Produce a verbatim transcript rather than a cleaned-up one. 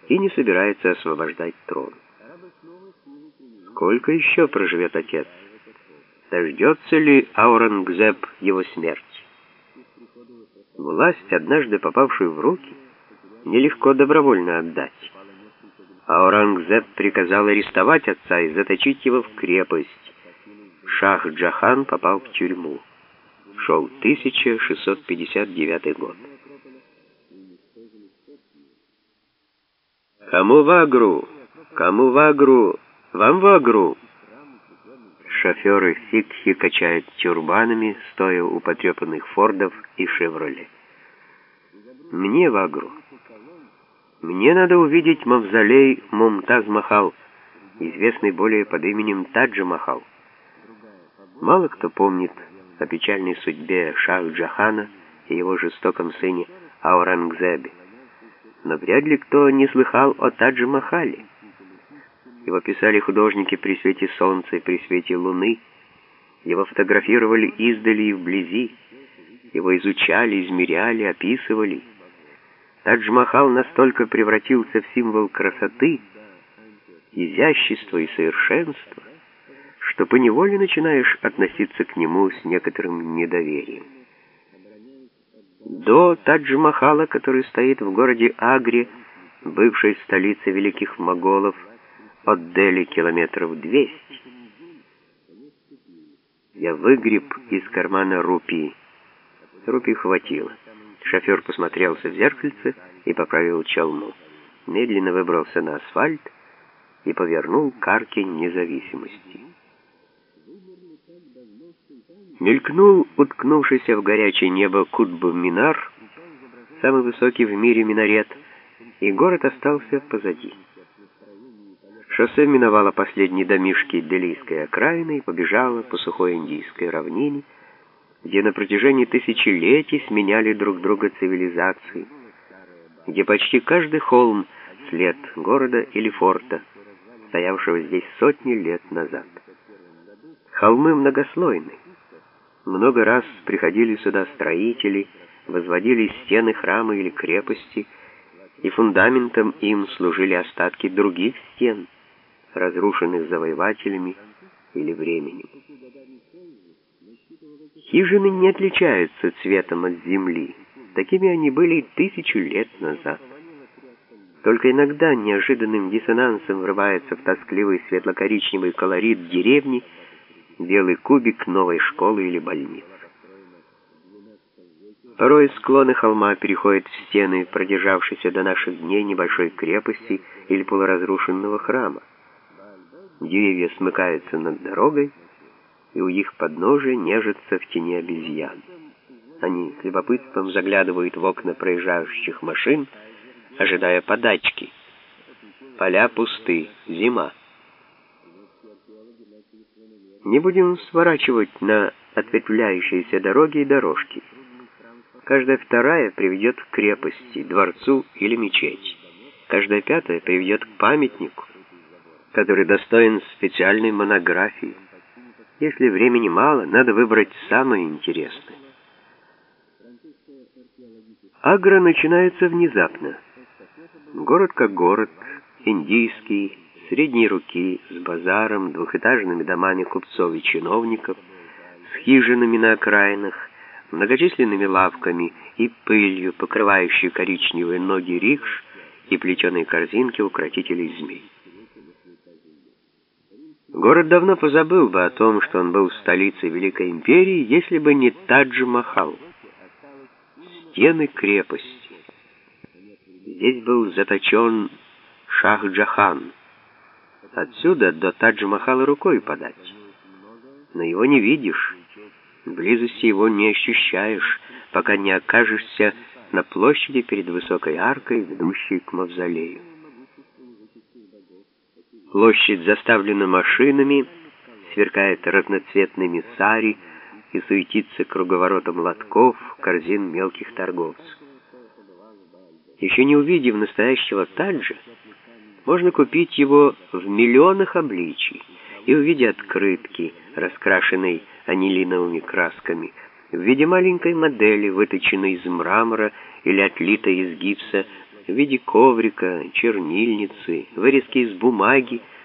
и не собирается освобождать трон. Сколько еще проживет отец? Дождется ли Аурангзеб его смерти? Власть, однажды попавшую в руки, нелегко добровольно отдать. Аурангзеб приказал арестовать отца и заточить его в крепость. Шах-Джахан попал в тюрьму. Шел тысяча шестьсот пятьдесят девятый год. «Кому в Агру? Кому в Агру? Вам в Агру?» Шоферы сикхи качают тюрбанами, стоя у потрепанных фордов и шевроле. «Мне в Агру. Мне надо увидеть мавзолей Мумтаз-Махал, известный более под именем Таджи-Махал. Мало кто помнит о печальной судьбе Шах-Джахана и его жестоком сыне Аурангзебе, но вряд ли кто не слыхал о Тадж-Махале. Его писали художники при свете солнца и при свете луны, его фотографировали издали и вблизи, его изучали, измеряли, описывали. Тадж-Махал настолько превратился в символ красоты, изящества и совершенства, что поневоле начинаешь относиться к нему с некоторым недоверием. До Тадж-Махала, который стоит в городе Агре, бывшей столице великих моголов, от Дели километров двести. Я выгреб из кармана рупии. Рупий хватило. Шофер посмотрелся в зеркальце и поправил челму. Медленно выбрался на асфальт и повернул к арке Независимости. Мелькнул уткнувшийся в горячее небо Кутб-Минар, самый высокий в мире минарет, и город остался позади. Шоссе миновало последние домишки Делийской окраины и побежало по сухой индийской равнине, где на протяжении тысячелетий сменяли друг друга цивилизации, где почти каждый холм — след города или форта, стоявшего здесь сотни лет назад. Холмы многослойны. Много раз приходили сюда строители, возводили стены храма или крепости, и фундаментом им служили остатки других стен, разрушенных завоевателями или временем. Хижины не отличаются цветом от земли. Такими они были тысячу лет назад. Только иногда неожиданным диссонансом врывается в тоскливый светло-коричневый колорит деревни белый кубик новой школы или больницы. Порой склоны холма переходят в стены продержавшейся до наших дней небольшой крепости или полуразрушенного храма. Деревья смыкаются над дорогой, и у их подножия нежатся в тени обезьян. Они с любопытством заглядывают в окна проезжающих машин, ожидая подачки. Поля пусты, зима. Не будем сворачивать на ответвляющиеся дороги и дорожки. Каждая вторая приведет к крепости, дворцу или мечети. Каждая пятая приведет к памятнику, который достоин специальной монографии. Если времени мало, надо выбрать самое интересное. Агра начинается внезапно. Город как город, индийский, средней руки, с базаром, двухэтажными домами купцов и чиновников, с хижинами на окраинах, многочисленными лавками и пылью, покрывающей коричневые ноги рикш и плетеные корзинки укротителей змей. Город давно позабыл бы о том, что он был столицей Великой Империи, если бы не Тадж-Махал. Стены крепости. Здесь был заточен Шах-Джахан. Отсюда до Тадж-Махала рукой подать. Но его не видишь, близости его не ощущаешь, пока не окажешься на площади перед высокой аркой, ведущей к мавзолею. Площадь заставлена машинами, сверкает разноцветными сари и суетится круговоротом лотков, корзин мелких торговцев. Еще не увидев настоящего Таджа, можно купить его в миллионах обличий и увидя открытки, раскрашенной анилиновыми красками, в виде маленькой модели, выточенной из мрамора или отлитой из гипса, в виде коврика, чернильницы, вырезки из бумаги,